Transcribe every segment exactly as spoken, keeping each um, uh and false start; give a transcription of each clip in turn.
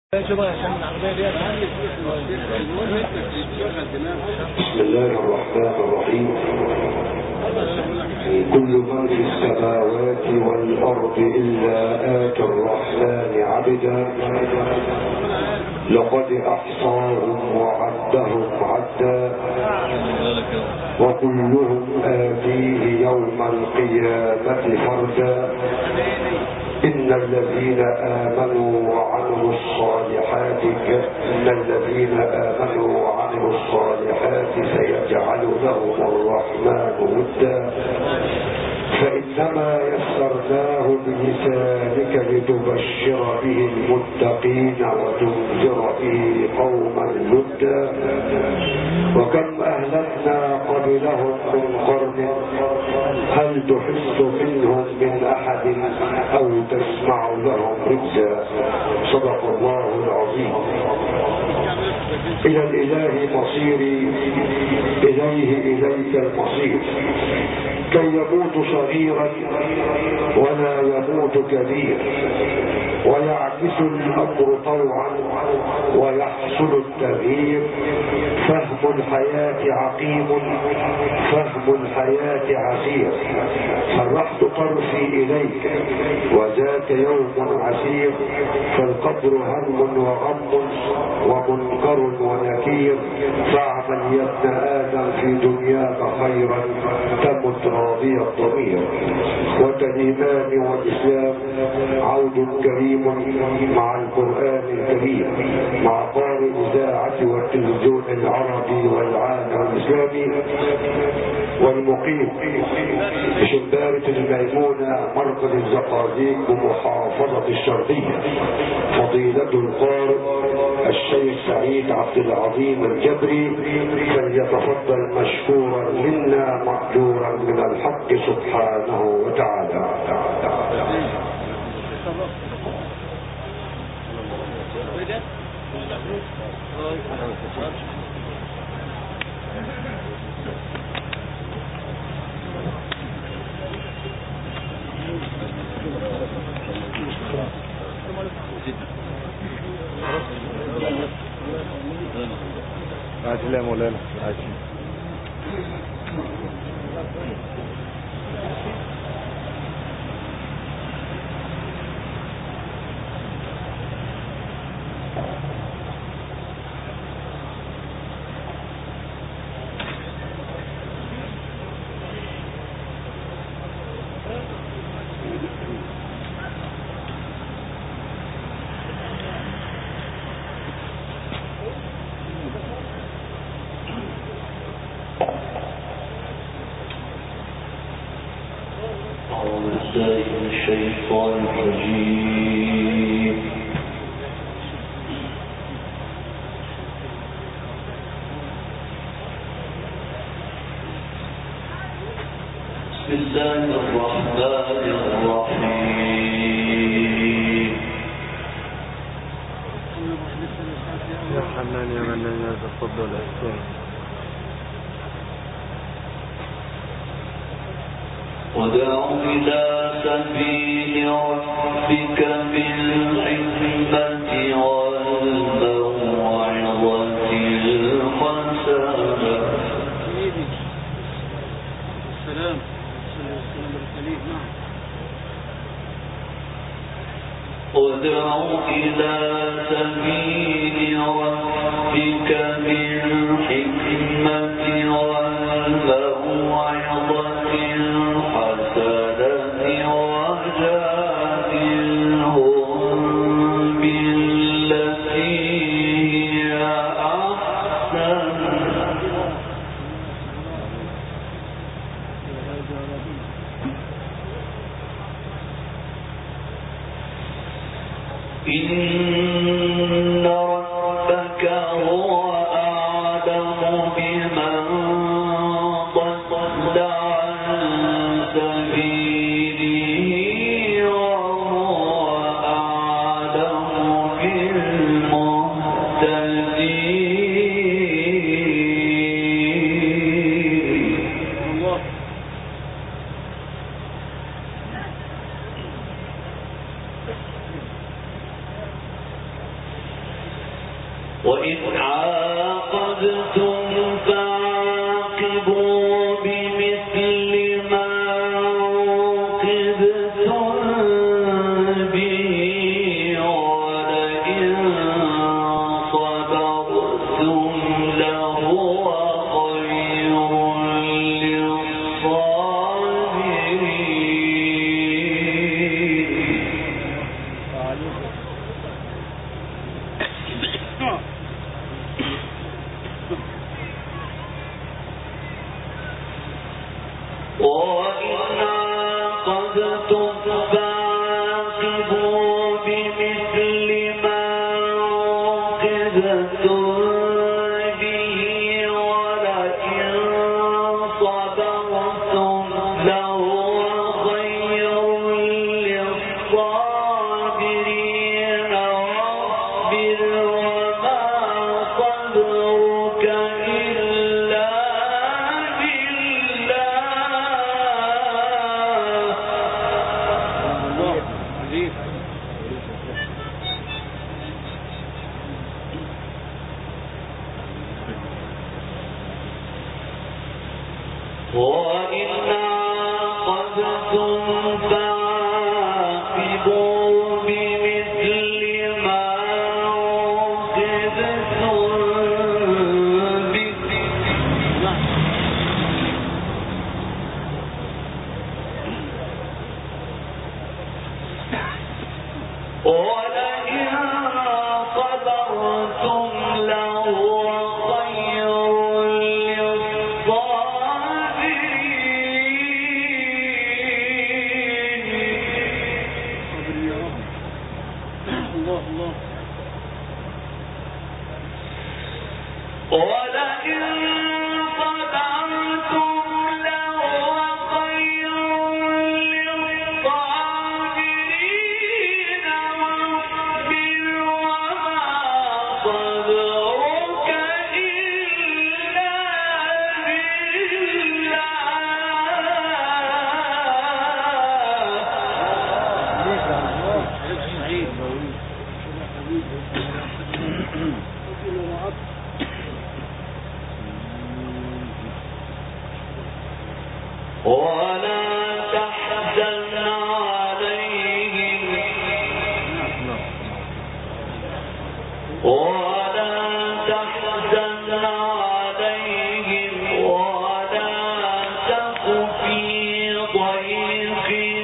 بسم الله الرحمن الرحيم. كل من في السماوات والأرض إلا آتى الرحمن عبدا لقد أحصاهم وعدهم عدا وكلهم آتيه يوم القيامة فردا. إن الذين آمنوا وعملوا الصالحات إن الذين آمنوا وعملوا الصالحات سيجعل لهم الرحمن ودا فإنما يسرناه بلسانك لتبشر به المتقين وتنذر به قوما لدا. وكم أهلكنا قبلهم من قرن هل تحس منهم من أحد أو تسمع لهم ركزا. صدق الله العظيم. إلى الإله مصيري إليه إليك المصير. كي يموت صغيرا ولا يموت كبير ويعكس الأمر طوعا ويحصل التغيير. فهم الحياة عقيم فهم الحياة عسير. فرحت طرفي إليك وذاك يوم عسير. فالقبر هم وغم ومنكر ونكير. فاعمل يا ابن آدم في دنياك خيرا تمت راضي الضمير. والإيمان والإسلام عود كريم مع القرآن الكريم مع قارئ الإذاعة والتلفزيون العربي والعالم الإسلامي والمقيم بشبارة الميمونة مركز الزقازيق بمحافظة الشرقية فضيلة القارئ الشيخ سعيد عبد العظيم الجبري فليتفضل مشكورا منا مأجورا من الحق سبحانه وتعالى. عاجل يا مولانا عاجل. إن وإذ عاقبتم فعاقبوا بمثل ما عوقبتم به ولئن صبرتم لهو خير وإن عاقبتم فعاقبوا بمثل ما عوقبتم به ولئن صبرتم لهو خير للصابرين واصبر وما صبرك إلا وإن عاقبتم فعاقبوا بمثل ما عوقبتم به ولئن صبرتم لهو خير ولئن صبرتم لهو خير للصابرين واصبر وما صبرك إلا بالله. ولا تحزن عليهم ولا تحزن عليهم ولا تك في ضيق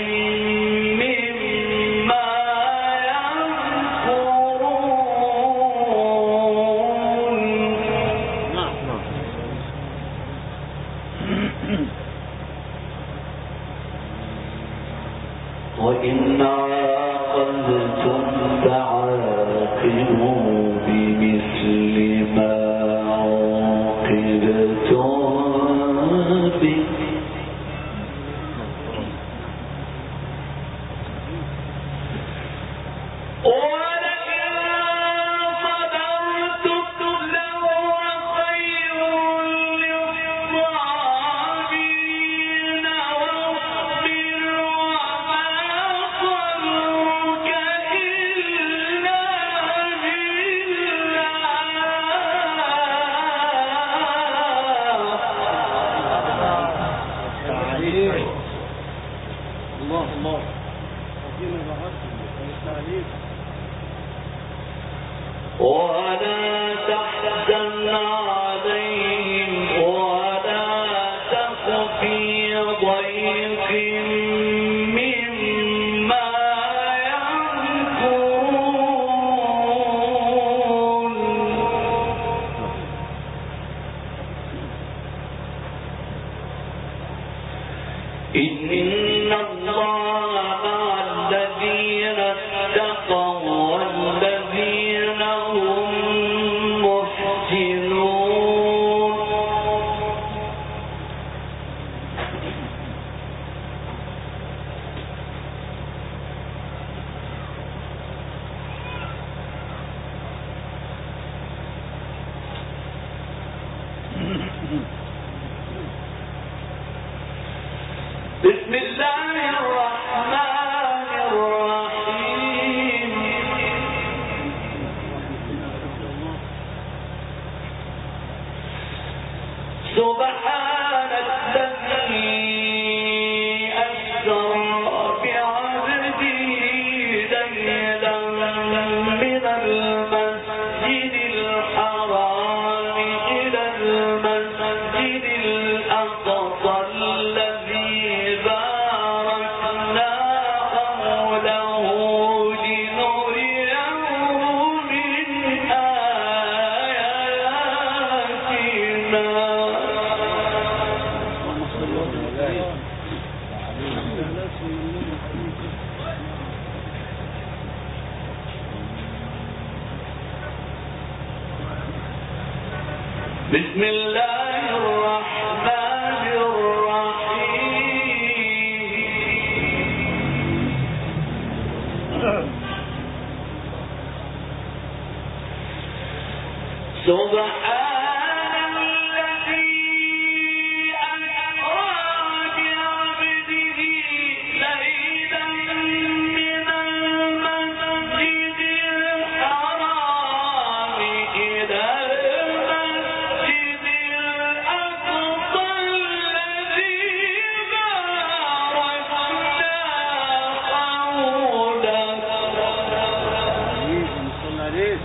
مما يمكرون. وإن عاقبتم فعاقبوا بمثل ما عوقبتم به ولا تحزن عليهم ولا تك في ضيق مما يمكرون. إن الله مع الذين اتقوا والذين هم سبحان الذي أسرى بعبده ليلا من المسجد الحرام إلى المسجد الأقصى الذي باركنا حوله لنريه من آياتنا. بسم الله الرحمن الرحيم. سبحان الذي أسرى بعبده ليلا من المسجد الحرام إلى المسجد الأقصى الذي باركنا حوله.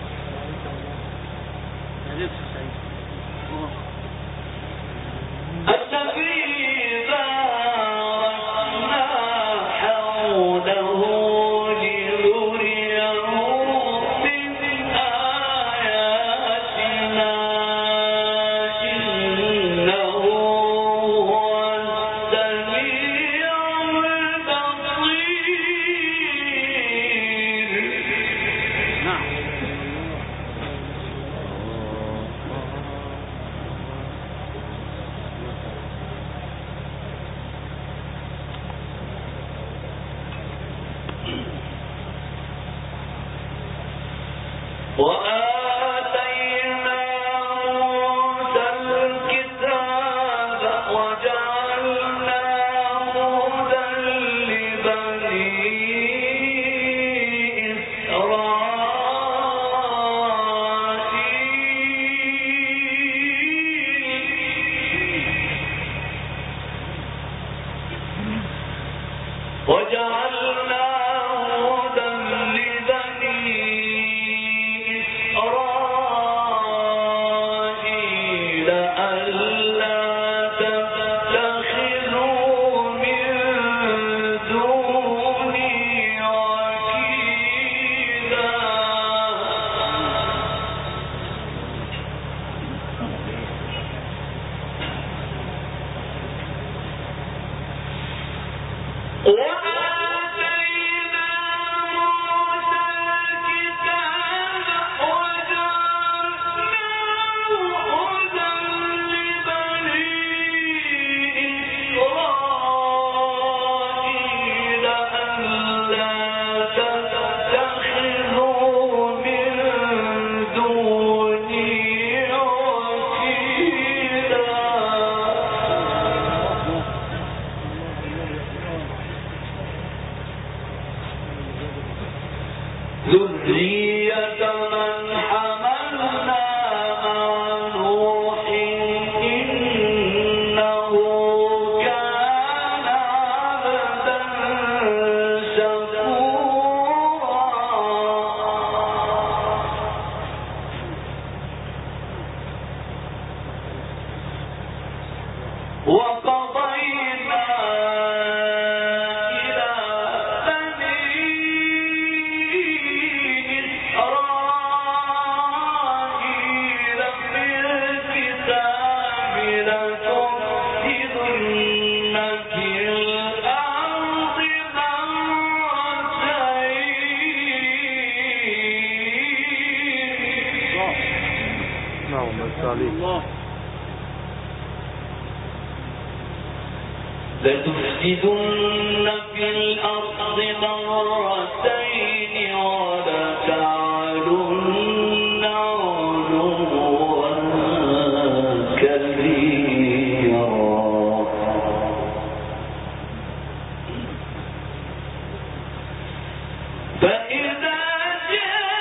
الذي باركنا حوله لنريه من آياتنا إنه هو السميع البصير. نعم. وآتينا موسى الكتاب وجعلناه هدى لبني إسرائيل وجعلناه هدى لبني إسرائيل ألا تتخذوا من دوني وكيلا. وآتينا موسى الكتاب وجعلناه هدى لبني إسرائيل ألا تتخذوا من دوني وكيلا. ذرية من حملنا مع نوح إنه كان عبدا شكورا. وقضينا إلى بني إسرائيل في الكتاب لتفسدن في الأرض مرتين. نعم الله. لتفسدن في الأرض مرتين ولتعلن علوا كبيرا. فإذا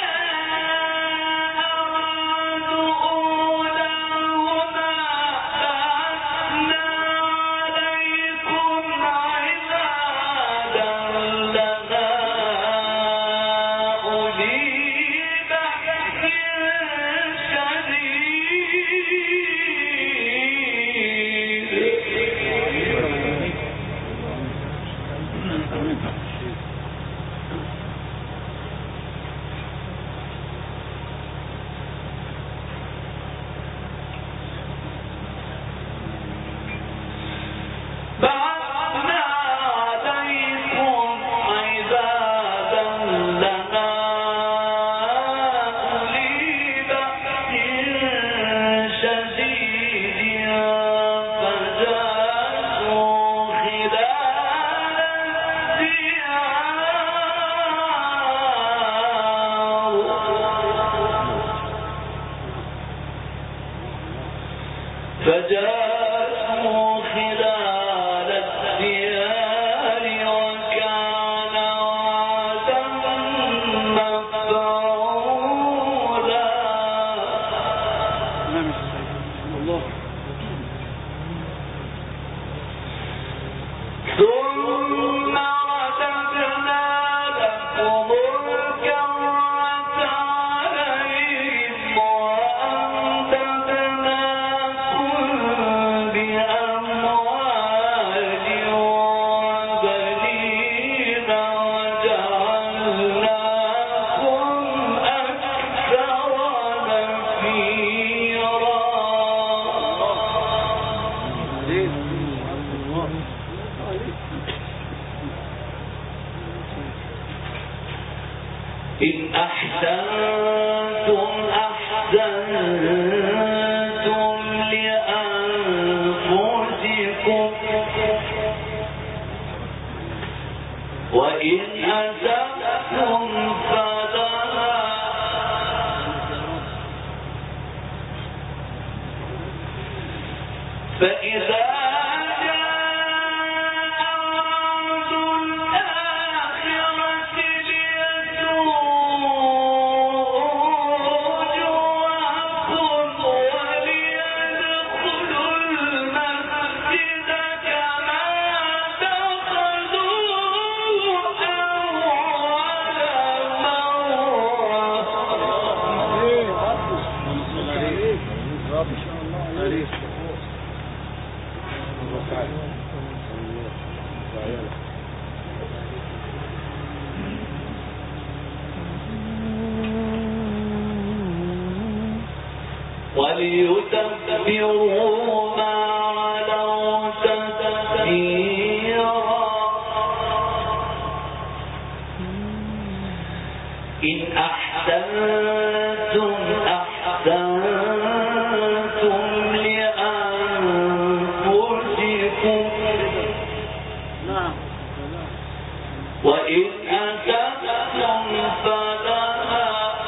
جاء وعد أولاهما فجاسوا خلال الديار وكان وعدا مفعولا. الله. ثم رددنا لكم الكرة عليهم وأمددناكم بأموال وبنين وجعلناكم أكثر نفيرا. إن أحسنتم أحسنتم لأنفسكم وإن أسأتم فلها. فإذا وليتبروا ما علوا تتبيرا. إن أحسنتم أحسنتم لأنفسكم وإن أسأتم فلها.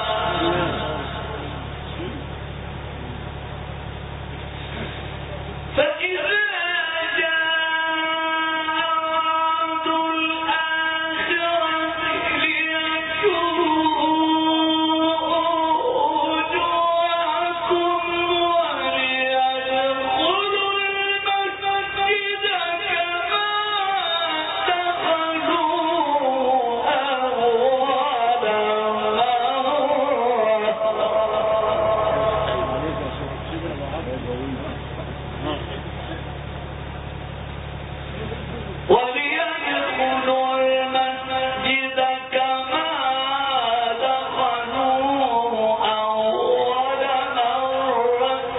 فإذا جاء الآخرة ليسوءوا وجوهكم وليدخلوا المسجد كما دخلوه أول وليدخلوا المسجد كما دخلوه أول مرة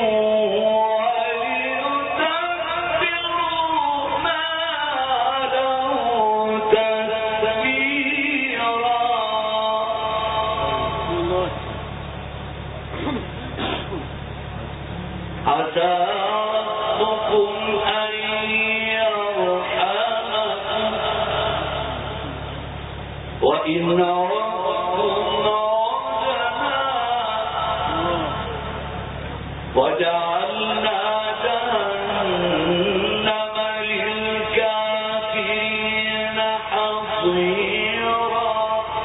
وليتبروا ما علوا تتبيرا. عسى ربكم أن يرحمكم وإن ربكم رحمنا وجعلنا جهنم للكافرين حصيرا.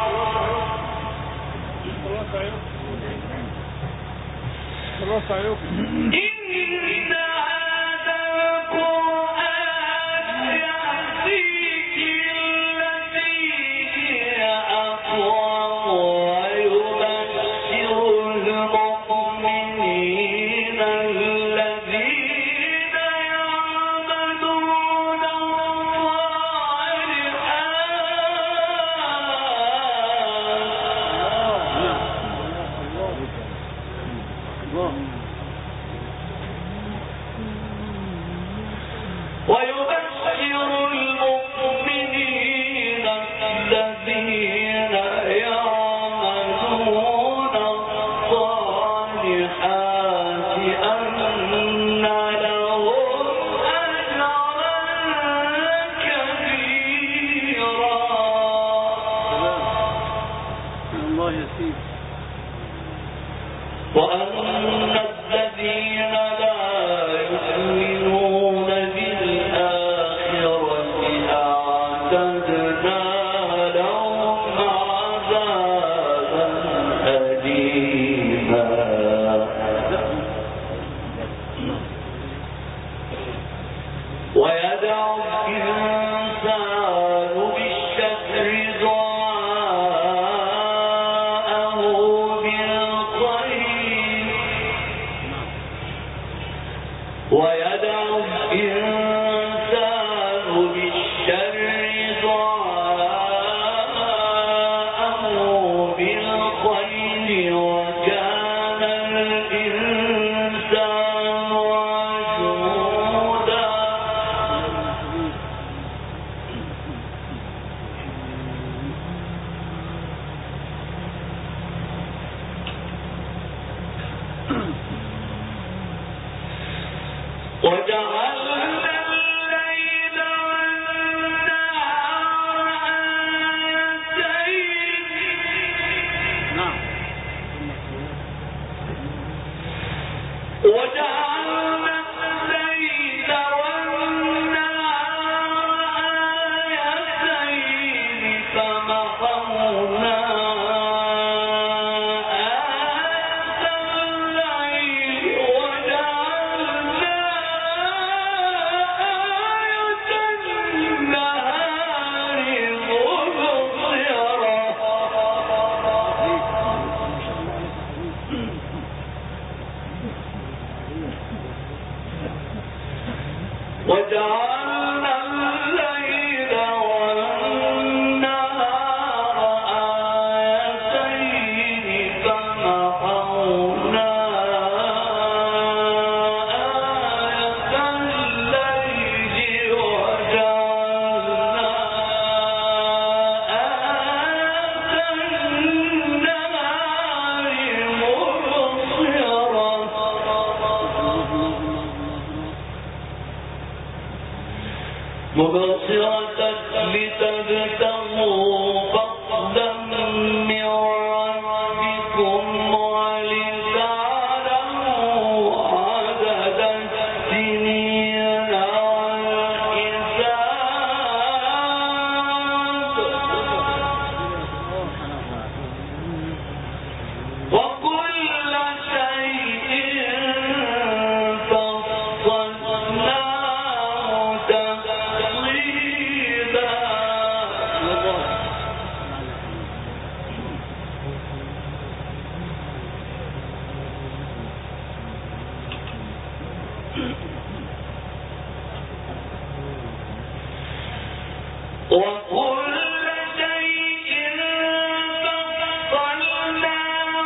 إن هذا القرآن يهدي للتي هي أقوم ويبشر المؤمنين الذين يعملون الصالحات ويبشر المؤمنين الذين يعملون الصالحات أن لهم أجرا كبيرا. الله يسير. وأن الذين لا ويدعو الإنسان بالشر دعاءه بالخير وكان الإنسان عجولا وجعلنا الليل والنهار آيتين نعم وجعلنا الليل والنهار آيتين فمحونا آية الليل وجعلنا آية النهار مبصرة وجعلنا الليل والنهار آيتين فمحونا آية الليل وجعلنا آية النهار مبصرة لتبتغوا فضلا من ربكم ولتعلموا عدد السنين والحساب وكل شيء فصلناه تفصيلا وكل شيء فصلناه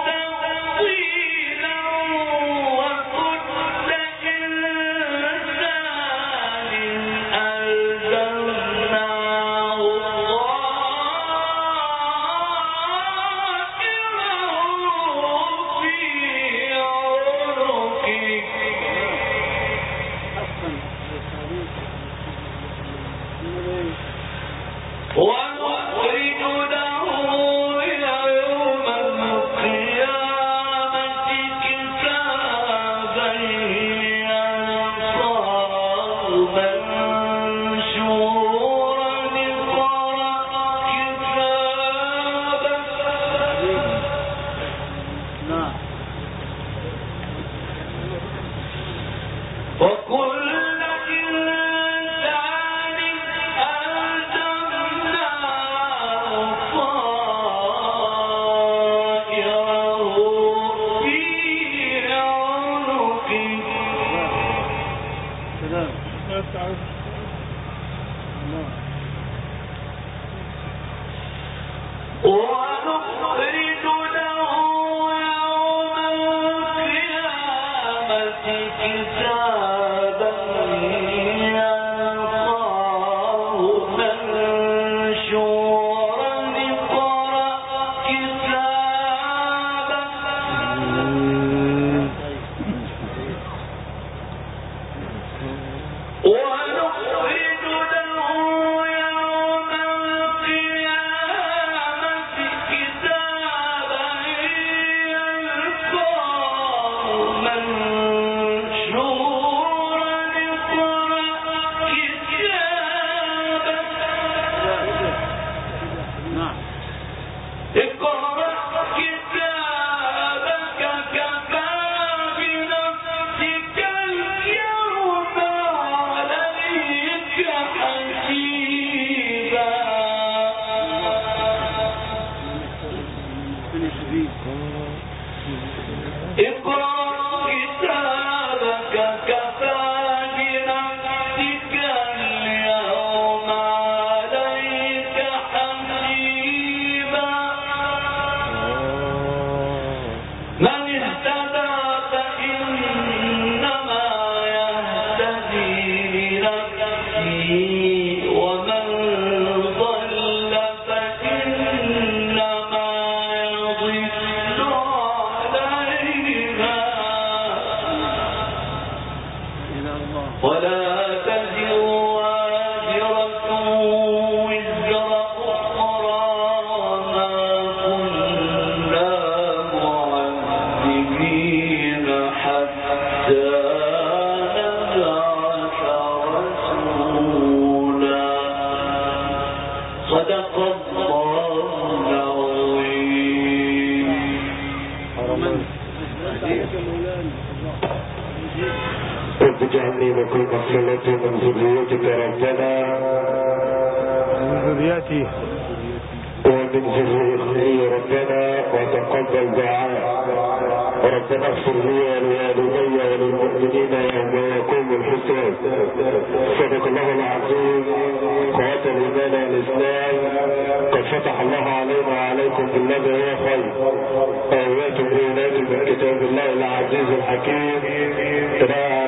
تفصيلا وكل إنسان ألزمناه طائره في عنقه ونخرج له يوم القيامة كتابا يلقاه منشورا اقرأ كتابك نعم وكل إنسان ألزمناه طائره في عنقه سلام الله ونخرج له يوم القيامة كتابا يلقاه منشورا اقرأ كتابك ونخرج له يوم القيامة كتابا يلقاه منشورا اقرأ كتابك نعم اقرأ كتابك كفى بنفسك اليوم عليك حسيبا من شديد اقرأ كتابك كفى ومن رب اجعلني مقيم الصلاة من ذريتك ربنا من ذريتي ومن ذريتي ربنا وتقبل دعاء ربنا اغفر لي ولوالدي وللمؤمنين يوم يقوم الحساب. صدق الله العظيم. قوات الايمان والاسلام، قد فتح الله علينا وعليكم بالذي هو خير. ايات بينات من كتاب الله العزيز الحكيم.